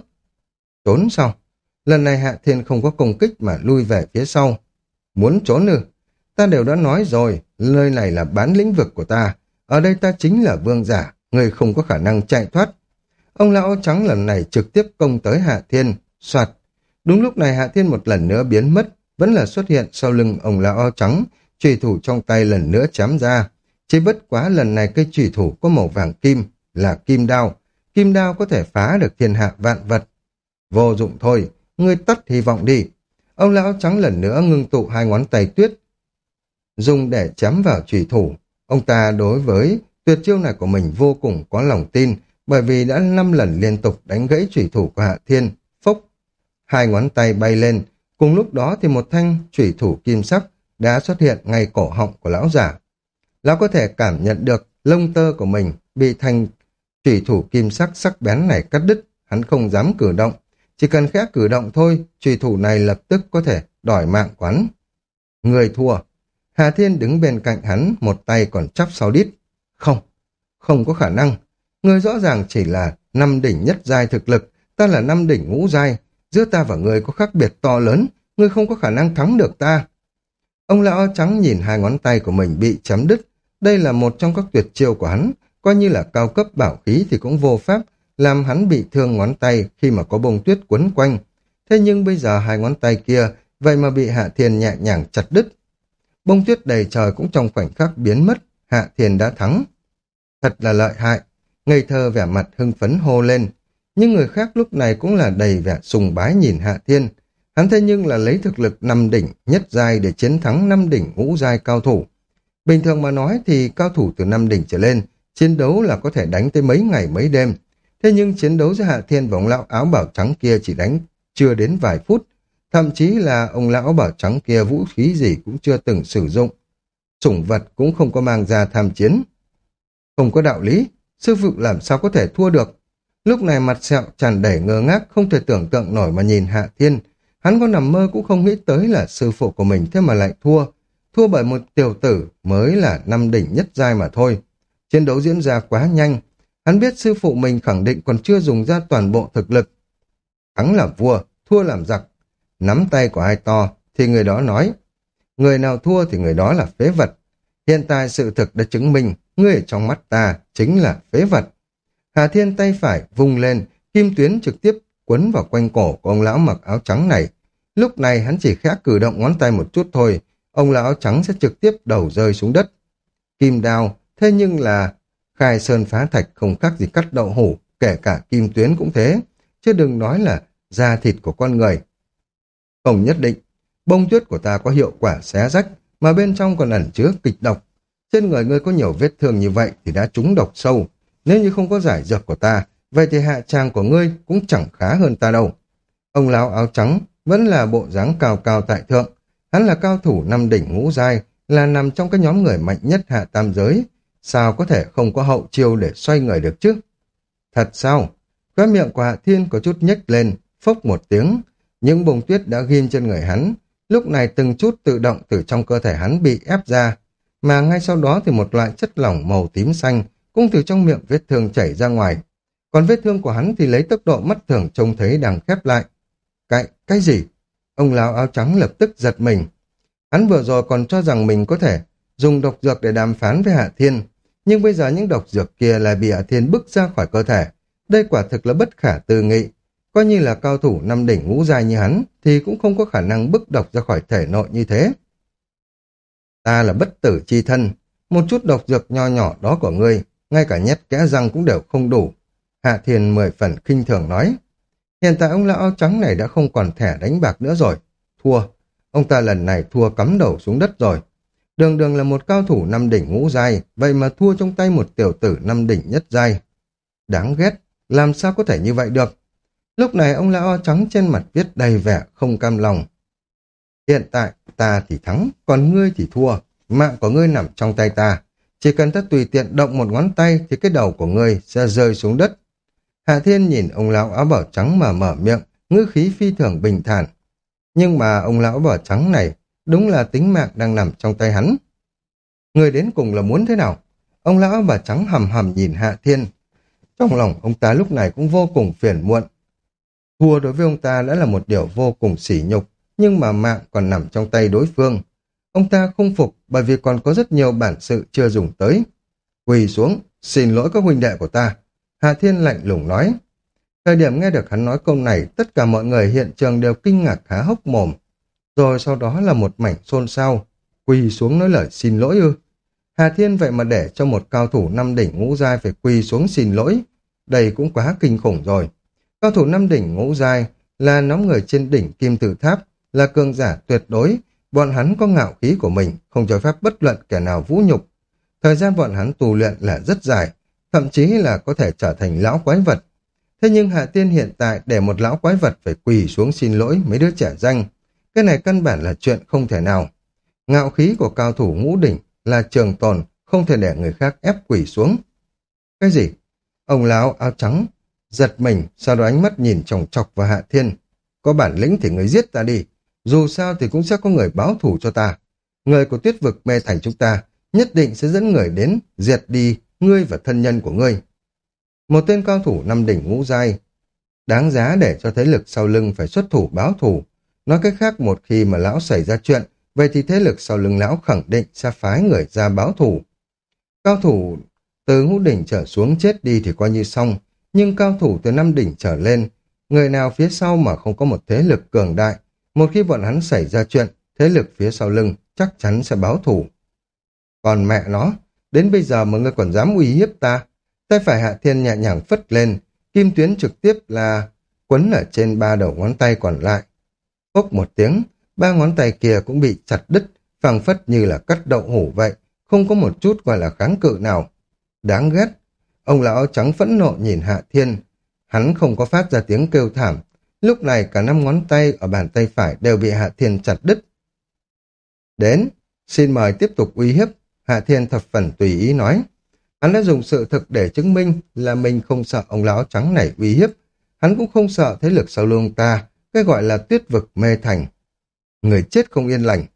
[SPEAKER 1] Trốn sau, lần này Hạ Thiên không có công kích mà lui về phía sau. Muốn trốn ư? Ta đều đã nói rồi, nơi này là bán lĩnh vực của ta, ở đây ta chính là vương giả, người không có khả năng chạy thoát. Ông lão trắng lần này trực tiếp công tới Hạ Thiên. Soạt, đúng lúc này Hạ Thiên một lần nữa biến mất, vẫn là xuất hiện sau lưng ông lão áo trắng, chủy thủ trong tay lần nữa chém ra. Chỉ bất quá lần này cây chủy thủ có màu vàng kim, là kim đao. Kim đao có thể phá được thiên hạ vạn vật. Vô dụng thôi, ngươi tắt hy vọng đi. Ông lão trắng lần nữa ngưng tụ hai ngón tay tuyết, dùng để chém vào chủy thủ. Ông ta đối với tuyệt chiêu này của mình vô cùng có lòng tin, bởi vì đã năm lần liên tục đánh gãy chủy thủ của Hạ Thiên. Phốc, hai ngón tay bay lên, cùng lúc đó thì một thanh chủy thủ kim sắc đã xuất hiện ngay cổ họng của lão giả. Lão có thể cảm nhận được lông tơ của mình bị thanh chủy thủ kim sắc sắc bén này cắt đứt, hắn không dám cử động. Chỉ cần khẽ cử động thôi, chủy thủ này lập tức có thể đòi mạng của hắn. Người thua. Hà Thiên đứng bên cạnh hắn, một tay còn chắp sau đít. Không, không có khả năng. Người rõ ràng chỉ là năm đỉnh nhất giai thực lực, ta là năm đỉnh ngũ giai. Giữa ta và người có khác biệt to lớn, người không có khả năng thắng được ta. Ông lão áo trắng nhìn hai ngón tay của mình bị chém đứt. Đây là một trong các tuyệt chiêu của hắn, coi như là cao cấp bảo khí thì cũng vô pháp làm hắn bị thương ngón tay khi mà có bông tuyết quấn quanh. Thế nhưng bây giờ hai ngón tay kia vậy mà bị Hạ Thiên nhẹ nhàng chặt đứt. Bông tuyết đầy trời cũng trong khoảnh khắc biến mất. Hạ Thiên đã thắng. Thật là lợi hại. Ngây thơ vẻ mặt hưng phấn hô lên. Nhưng người khác lúc này cũng là đầy vẻ sùng bái nhìn Hạ Thiên. Hắn thế nhưng là lấy thực lực năm đỉnh nhất giai để chiến thắng năm đỉnh ngũ giai cao thủ. Bình thường mà nói thì cao thủ từ năm đỉnh trở lên chiến đấu là có thể đánh tới mấy ngày mấy đêm. Thế nhưng chiến đấu giữa Hạ Thiên và ông lão áo bảo trắng kia chỉ đánh chưa đến vài phút. Thậm chí là ông lão bảo trắng kia vũ khí gì cũng chưa từng sử dụng. Sủng vật cũng không có mang ra tham chiến. Không có đạo lý, sư phụ làm sao có thể thua được. Lúc này mặt sẹo tràn đầy ngơ ngác, không thể tưởng tượng nổi mà nhìn Hạ Thiên. Hắn có nằm mơ cũng không nghĩ tới là sư phụ của mình thế mà lại thua. Thua bởi một tiểu tử mới là năm đỉnh nhất giai mà thôi. Chiến đấu diễn ra quá nhanh. Hắn biết sư phụ mình khẳng định còn chưa dùng ra toàn bộ thực lực. Thắng làm vua, thua làm giặc. Nắm tay của ai to thì người đó nói. Người nào thua thì người đó là phế vật. Hiện tại sự thực đã chứng minh người ở trong mắt ta chính là phế vật. Hà Thiên tay phải vung lên, kim tuyến trực tiếp quấn vào quanh cổ của ông lão mặc áo trắng này. Lúc này hắn chỉ khẽ cử động ngón tay một chút thôi, ông lão áo trắng sẽ trực tiếp đầu rơi xuống đất. Kim đao, thế nhưng là khai sơn phá thạch không khác gì cắt đậu hủ, kể cả kim tuyến cũng thế, chứ đừng nói là da thịt của con người. Không nhất định, bông tuyết của ta có hiệu quả xé rách, mà bên trong còn ẩn chứa kịch độc. Trên người ngươi có nhiều vết thương như vậy thì đã trúng độc sâu. Nếu như không có giải dược của ta, vậy thì hạ tràng của ngươi cũng chẳng khá hơn ta đâu. Ông lão áo trắng vẫn là bộ dáng cao cao tại thượng. Hắn là cao thủ năm đỉnh ngũ giai, là nằm trong cái nhóm người mạnh nhất hạ tam giới. sao có thể không có hậu chiêu để xoay người được chứ? Thật sao? Khóe miệng của Hạ Thiên có chút nhếch lên, phốc một tiếng, những bông tuyết đã ghim trên người hắn, lúc này từng chút tự động từ trong cơ thể hắn bị ép ra, mà ngay sau đó thì một loại chất lỏng màu tím xanh cũng từ trong miệng vết thương chảy ra ngoài. Còn vết thương của hắn thì lấy tốc độ mắt thường trông thấy đang khép lại. Cái, cái gì? Ông lão áo trắng lập tức giật mình. Hắn vừa rồi còn cho rằng mình có thể dùng độc dược để đàm phán với Hạ Thiên, nhưng bây giờ những độc dược kia lại bị Hạ Thiên bức ra khỏi cơ thể. Đây quả thực là bất khả tư nghị. Coi như là cao thủ năm đỉnh ngũ giai như hắn thì cũng không có khả năng bức độc ra khỏi thể nội như thế. Ta là bất tử chi thân, một chút độc dược nho nhỏ đó của ngươi, ngay cả nhét kẽ răng cũng đều không đủ. Hạ Thiên mười phần khinh thường nói. Hiện tại ông lão áo trắng này đã không còn thẻ đánh bạc nữa rồi. Thua. Ông ta lần này thua cắm đầu xuống đất rồi. Đường đường là một cao thủ năm đỉnh ngũ giai, vậy mà thua trong tay một tiểu tử năm đỉnh nhất giai. Đáng ghét, làm sao có thể như vậy được? Lúc này ông lão áo trắng trên mặt viết đầy vẻ không cam lòng. Hiện tại ta thì thắng, còn ngươi thì thua. Mạng của ngươi nằm trong tay ta. Chỉ cần ta tùy tiện động một ngón tay thì cái đầu của ngươi sẽ rơi xuống đất. Hạ Thiên nhìn ông lão áo bảo trắng mà mở miệng, ngữ khí phi thường bình thản. Nhưng mà ông lão bảo trắng này đúng là tính mạng đang nằm trong tay hắn. Người đến cùng là muốn thế nào? Ông lão bảo trắng hầm hầm nhìn Hạ Thiên. Trong lòng ông ta lúc này cũng vô cùng phiền muộn. Thua đối với ông ta đã là một điều vô cùng sỉ nhục, nhưng mà mạng còn nằm trong tay đối phương. Ông ta không phục bởi vì còn có rất nhiều bản sự chưa dùng tới. Quỳ xuống, xin lỗi các huynh đệ của ta. Hạ Thiên lạnh lùng nói. Thời điểm nghe được hắn nói câu này, tất cả mọi người hiện trường đều kinh ngạc há hốc mồm. Rồi sau đó là một mảnh xôn xao. Quỳ xuống nói lời xin lỗi ư? Hà Thiên vậy mà để cho một cao thủ năm đỉnh ngũ giai phải quỳ xuống xin lỗi. Đây cũng quá kinh khủng rồi. Cao thủ năm đỉnh ngũ giai là nhóm người trên đỉnh Kim Tự Tháp, là cường giả tuyệt đối. Bọn hắn có ngạo khí của mình, không cho phép bất luận kẻ nào vũ nhục. Thời gian bọn hắn tu luyện là rất dài, thậm chí là có thể trở thành lão quái vật. Thế nhưng Hạ Tiên hiện tại để một lão quái vật phải quỳ xuống xin lỗi mấy đứa trẻ danh. Cái này căn bản là chuyện không thể nào. Ngạo khí của cao thủ ngũ đỉnh là trường tồn, không thể để người khác ép quỳ xuống. Cái gì? Ông lão áo trắng giật mình, sau đó ánh mắt nhìn chòng chọc vào Hạ Thiên. Có bản lĩnh thì người giết ta đi, dù sao thì cũng sẽ có người báo thù cho ta. Người của Tuyết vực Mê Thành chúng ta nhất định sẽ dẫn người đến diệt đi ngươi và thân nhân của ngươi. Một tên cao thủ năm đỉnh ngũ giai, đáng giá để cho thế lực sau lưng phải xuất thủ báo thù. Nói cách khác, một khi mà lão xảy ra chuyện, vậy thì thế lực sau lưng lão khẳng định sẽ phái người ra báo thù. Cao thủ từ ngũ đỉnh trở xuống chết đi thì coi như xong, nhưng cao thủ từ năm đỉnh trở lên, người nào phía sau mà không có một thế lực cường đại, một khi bọn hắn xảy ra chuyện, thế lực phía sau lưng chắc chắn sẽ báo thù. Còn mẹ nó, đến bây giờ mà ngươi còn dám uy hiếp ta? Tay phải Hạ Thiên nhẹ nhàng phất lên, kim tuyến trực tiếp là quấn ở trên ba đầu ngón tay còn lại. Phốc một tiếng, ba ngón tay kia cũng bị chặt đứt, phảng phất như là cắt đậu hủ vậy, không có một chút gọi là kháng cự nào. Đáng ghét. Ông lão áo trắng phẫn nộ nhìn Hạ Thiên. Hắn không có phát ra tiếng kêu thảm. Lúc này cả năm ngón tay ở bàn tay phải đều bị Hạ Thiên chặt đứt. Đến, xin mời tiếp tục uy hiếp. Hạ Thiên thập phần tùy ý nói. Hắn đã dùng sự thực để chứng minh là mình không sợ ông lão trắng này uy hiếp. Hắn cũng không sợ thế lực sau lưng ta, cái gọi là Tuyết vực Mê Thành. Người chết không yên lành.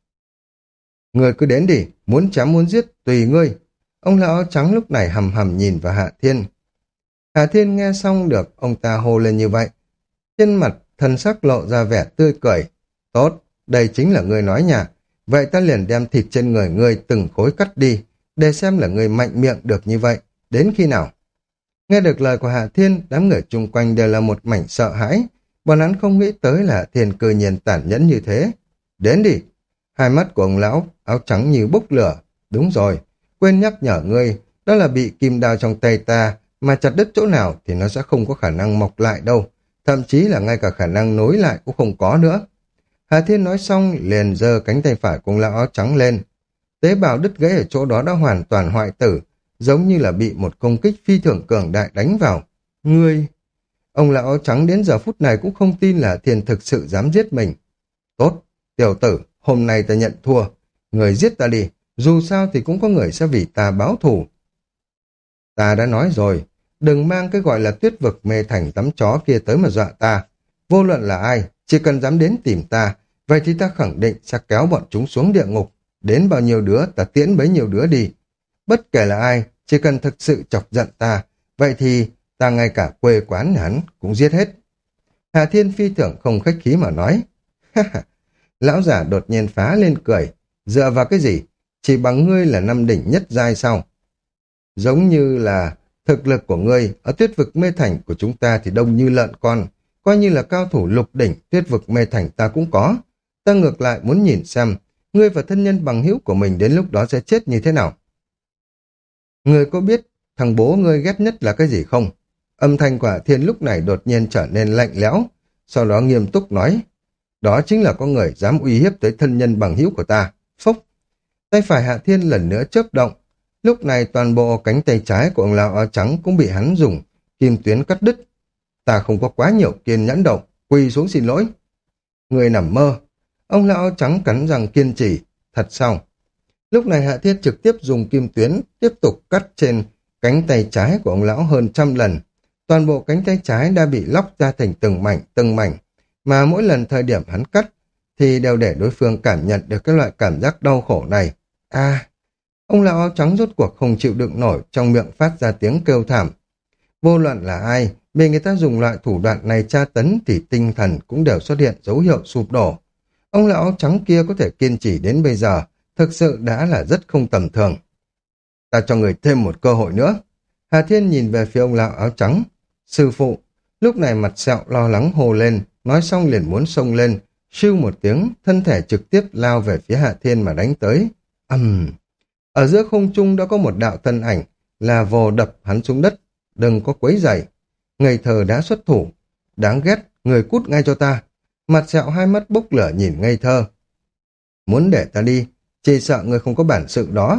[SPEAKER 1] Người cứ đến đi, muốn chém muốn giết, tùy ngươi. Ông lão áo trắng lúc này hầm hầm nhìn vào Hạ Thiên. Hạ Thiên nghe xong được ông ta hô lên như vậy. Trên mặt thần sắc lộ ra vẻ tươi cười. Tốt, đây chính là ngươi nói nhà. Vậy ta liền đem thịt trên người ngươi từng khối cắt đi, để xem là ngươi mạnh miệng được như vậy, đến khi nào. Nghe được lời của Hạ Thiên, đám người chung quanh đều là một mảnh sợ hãi. Bọn hắn không nghĩ tới là Hạ Thiên cư nhiên tàn nhẫn như thế. Đến đi. Hai mắt của ông lão áo trắng như bốc lửa. Đúng rồi, quên nhắc nhở ngươi, đó là bị kim đao trong tay ta, mà chặt đứt chỗ nào thì nó sẽ không có khả năng mọc lại đâu. Thậm chí là ngay cả khả năng nối lại cũng không có nữa. Hà Thiên nói xong liền giơ cánh tay phải của ông lão áo trắng lên. Tế bào đứt gãy ở chỗ đó đã hoàn toàn hoại tử, giống như là bị một công kích phi thường cường đại đánh vào. Ngươi... Ông lão áo trắng đến giờ phút này cũng không tin là Hà Thiên thực sự dám giết mình. Tốt, tiểu tử, hôm nay ta nhận thua. Người giết ta đi, Dù sao thì cũng có người sẽ vì ta báo thù. Ta đã nói rồi, đừng mang cái gọi là tuyết vực mê thành tắm chó kia tới mà dọa ta. Vô luận là ai, chỉ cần dám đến tìm ta, vậy thì ta khẳng định sẽ kéo bọn chúng xuống địa ngục. Đến bao nhiêu đứa ta tiễn bấy nhiêu đứa đi. Bất kể là ai, chỉ cần thực sự chọc giận ta, vậy thì ta ngay cả quê quán nhà hắn cũng giết hết. Hà Thiên phi tưởng không khách khí mà nói. Lão giả đột nhiên phá lên cười. Dựa vào cái gì? Chỉ bằng ngươi là năm đỉnh nhất giai sao? Giống như là thực lực của ngươi ở tuyết vực mê thành của chúng ta thì đông như lợn con. Coi như là cao thủ lục đỉnh tuyết vực mê thành ta cũng có. Ta ngược lại muốn nhìn xem ngươi và thân nhân bằng hữu của mình đến lúc đó sẽ chết như thế nào. Ngươi có biết thằng bố ngươi ghét nhất là cái gì không? Âm thanh của Hạ Thiên lúc này đột nhiên trở nên lạnh lẽo, sau đó nghiêm túc nói, đó chính là có người dám uy hiếp tới thân nhân bằng hữu của ta. Phốc, tay phải Hạ Thiên lần nữa chớp động, lúc này toàn bộ cánh tay trái của ông lão áo trắng cũng bị hắn dùng kim tuyến cắt đứt. Ta không có quá nhiều kiên nhẫn đâu, quỳ xuống xin lỗi. Người nằm mơ. Ông lão áo trắng cắn răng kiên trì. Thật sao? Lúc này Hạ Thiết trực tiếp dùng kim tuyến tiếp tục cắt trên cánh tay trái của ông lão hơn trăm lần. Toàn bộ cánh tay trái đã bị lóc ra thành từng mảnh, từng mảnh. Mà mỗi lần thời điểm hắn cắt thì đều để đối phương cảm nhận được cái loại cảm giác đau khổ này. À, ông lão áo trắng rốt cuộc không chịu đựng nổi, trong miệng phát ra tiếng kêu thảm. Vô luận là ai, bị người ta dùng loại thủ đoạn này tra tấn thì tinh thần cũng đều xuất hiện dấu hiệu sụp đổ. Ông lão áo trắng kia có thể kiên trì đến bây giờ, thực sự đã là rất không tầm thường. Ta cho người thêm một cơ hội nữa. Hà Thiên nhìn về phía ông lão áo trắng. Sư phụ, lúc này mặt sẹo lo lắng hồ lên, nói xong liền muốn xông lên, siêu một tiếng, thân thể trực tiếp lao về phía Hạ Thiên mà đánh tới. Ầm! Uhm. Ở giữa không trung đã có một đạo thân ảnh, là vồ đập hắn xuống đất. Đừng có quấy rầy. Ngây thơ đã xuất thủ. Đáng ghét, người cút ngay cho ta. Mặt sẹo hai mắt bốc lửa nhìn ngây thơ. Muốn để ta đi, chỉ sợ người không có bản sự đó.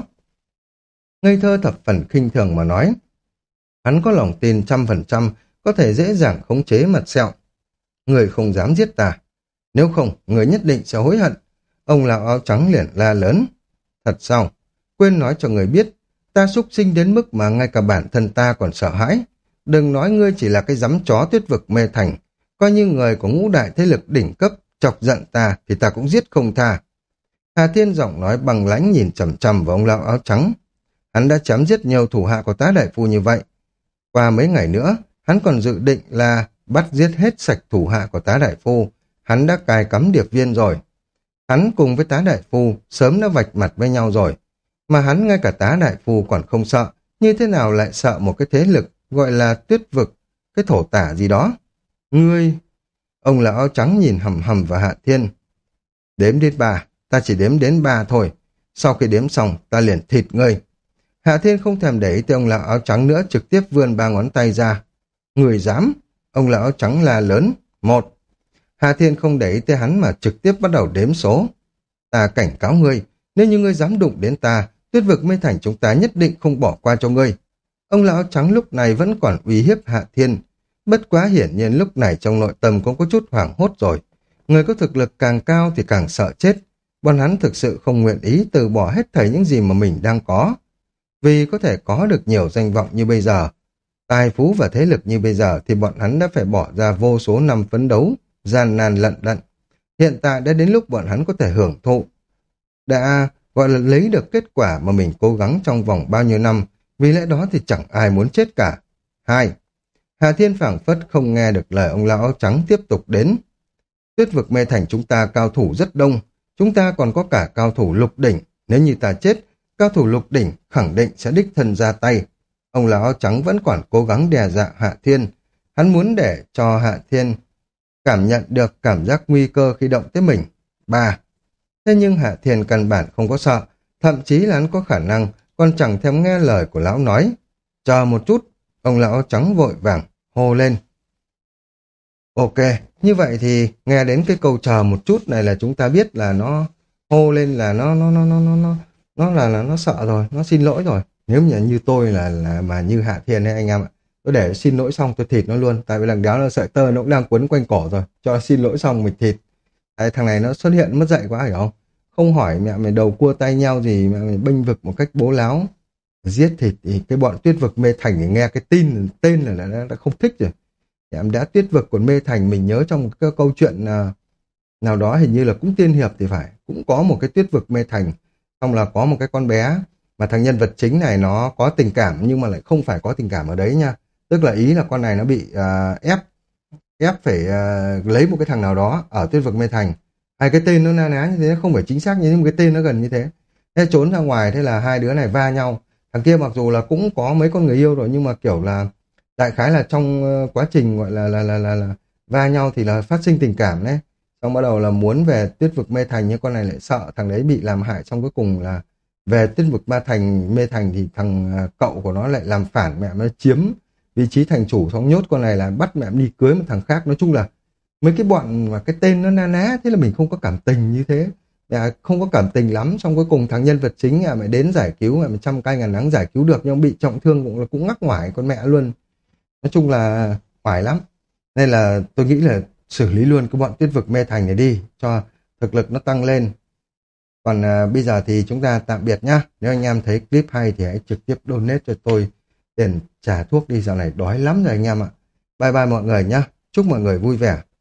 [SPEAKER 1] Ngây thơ thập phần khinh thường mà nói. Hắn có lòng tin trăm phần trăm có thể dễ dàng khống chế mặt sẹo. Người không dám giết ta. Nếu không, người nhất định sẽ hối hận. Ông lão áo trắng liền la lớn. Thật sao? Quên nói cho người biết, ta súc sinh đến mức mà ngay cả bản thân ta còn sợ hãi. Đừng nói ngươi chỉ là cái giấm chó tuyết vực mê thành. Coi như người có ngũ đại thế lực đỉnh cấp, chọc giận ta thì ta cũng giết không tha. Hà Thiên giọng nói bằng lãnh nhìn chằm chằm vào ông lão áo trắng. Hắn đã chém giết nhiều thủ hạ của tá đại phu như vậy. Qua mấy ngày nữa, hắn còn dự định là bắt giết hết sạch thủ hạ của tá đại phu. Hắn đã cài cắm điệp viên rồi. Hắn cùng với tá đại phu sớm đã vạch mặt với nhau rồi. Mà hắn ngay cả tá đại phu còn không sợ. Như thế nào lại sợ một cái thế lực gọi là tuyết vực, cái thổ tả gì đó. Ngươi... Ông lão áo trắng nhìn hầm hầm vào Hạ Thiên. Đếm đến ba, ta chỉ đếm đến ba thôi. Sau khi đếm xong, ta liền thịt ngươi. Hạ Thiên không thèm để ý tới ông lão áo trắng nữa, trực tiếp vươn ba ngón tay ra. Người dám? Ông lão áo trắng la lớn. Một. Hạ Thiên không để ý tới hắn mà trực tiếp bắt đầu đếm số. Ta cảnh cáo ngươi, nếu như ngươi dám đụng đến ta, tuyết vực mê thành chúng ta nhất định không bỏ qua cho ngươi. Ông lão áo trắng lúc này vẫn còn uy hiếp Hạ Thiên. Bất quá hiển nhiên lúc này trong nội tâm cũng có chút hoảng hốt rồi. Người có thực lực càng cao thì càng sợ chết. Bọn hắn thực sự không nguyện ý từ bỏ hết thảy những gì mà mình đang có. Vì có thể có được nhiều danh vọng như bây giờ, tài phú và thế lực như bây giờ thì bọn hắn đã phải bỏ ra vô số năm phấn đấu, gian nan lận đận. Hiện tại đã đến lúc bọn hắn có thể hưởng thụ. Đã gọi là lấy được kết quả mà mình cố gắng trong vòng bao nhiêu năm, vì lẽ đó thì chẳng ai muốn chết cả. Hai. Hà Thiên phảng phất không nghe được lời ông lão áo trắng tiếp tục đến. Tuyết vực mê thành chúng ta cao thủ rất đông, chúng ta còn có cả cao thủ lục đỉnh, nếu như ta chết, cao thủ lục đỉnh khẳng định sẽ đích thân ra tay. Ông lão áo trắng vẫn còn cố gắng đè dạ Hạ Thiên, hắn muốn để cho Hạ Thiên cảm nhận được cảm giác nguy cơ khi động tới mình. Ba. Thế nhưng Hạ Thiên căn bản không có sợ, thậm chí là hắn có khả năng còn chẳng thèm nghe lời của lão nói. Chờ một chút, ông lão áo trắng vội vàng hô lên. Ok, như vậy thì nghe đến cái câu chờ một chút này là chúng ta biết là nó hô lên là nó nó nó nó nó nó nó là là nó sợ rồi, nó xin lỗi rồi. Nếu như như tôi là là mà như Hạ Thiên hay anh em ạ, tôi để xin lỗi xong tôi thịt nó luôn, tại vì đằng đéo nó sợi tơ nó cũng đang quấn quanh cổ rồi, cho xin lỗi xong mình thịt. Tại thằng này nó xuất hiện mất dạy quá hiểu không? không hỏi mẹ mày đầu cua tay nheo gì, mẹ mày bênh vực một cách bố láo, giết thịt thì cái bọn tuyết vực mê thành thì nghe cái tin tên là đã, đã, đã không thích rồi. Em đã tuyết vực còn mê thành, mình nhớ trong một cái câu chuyện à, nào đó hình như là cũng tiên hiệp thì phải, cũng có một cái tuyết vực mê thành, xong là có một cái con bé mà thằng nhân vật chính này nó có tình cảm nhưng mà lại không phải có tình cảm ở đấy nha. Tức là ý là con này nó bị à, ép ép phải à, lấy một cái thằng nào đó ở tuyết vực mê thành. Hai cái tên nó na ná như thế, không phải chính xác như thế, một cái tên nó gần như thế. Thế trốn ra ngoài, thế là hai đứa này va nhau. Thằng kia mặc dù là cũng có mấy con người yêu rồi nhưng mà kiểu là đại khái là trong ờ, quá trình gọi là là là là, là va nhau thì là phát sinh tình cảm đấy. Xong bắt đầu là muốn về tuyết vực mê thành nhưng con này lại sợ thằng đấy bị làm hại, xong cuối cùng là về tuyết vực ma thành mê thành thì thằng à, cậu của nó lại làm phản, mẹ nó chiếm vị trí thành chủ, xong nhốt con này là bắt mẹ đi cưới một thằng khác. Nói chung là mấy cái bọn mà cái tên nó na ná, thế là mình không có cảm tình như thế. À, không có cảm tình lắm, xong cuối cùng thằng nhân vật chính à, mày đến giải cứu, mà trăm cay ngàn đắng giải cứu được nhưng bị trọng thương cũng cũng ngắc ngoải con mẹ luôn. Nói chung là oải lắm, nên là tôi nghĩ là xử lý luôn cái bọn tuyết vực mê thành này đi cho thực lực nó tăng lên. Còn à, bây giờ thì chúng ta tạm biệt nhá. Nếu anh em thấy clip hay thì hãy trực tiếp donate cho tôi tiền trả thuốc đi, dạo này đói lắm rồi anh em ạ. Bye bye mọi người nhá, chúc mọi người vui vẻ.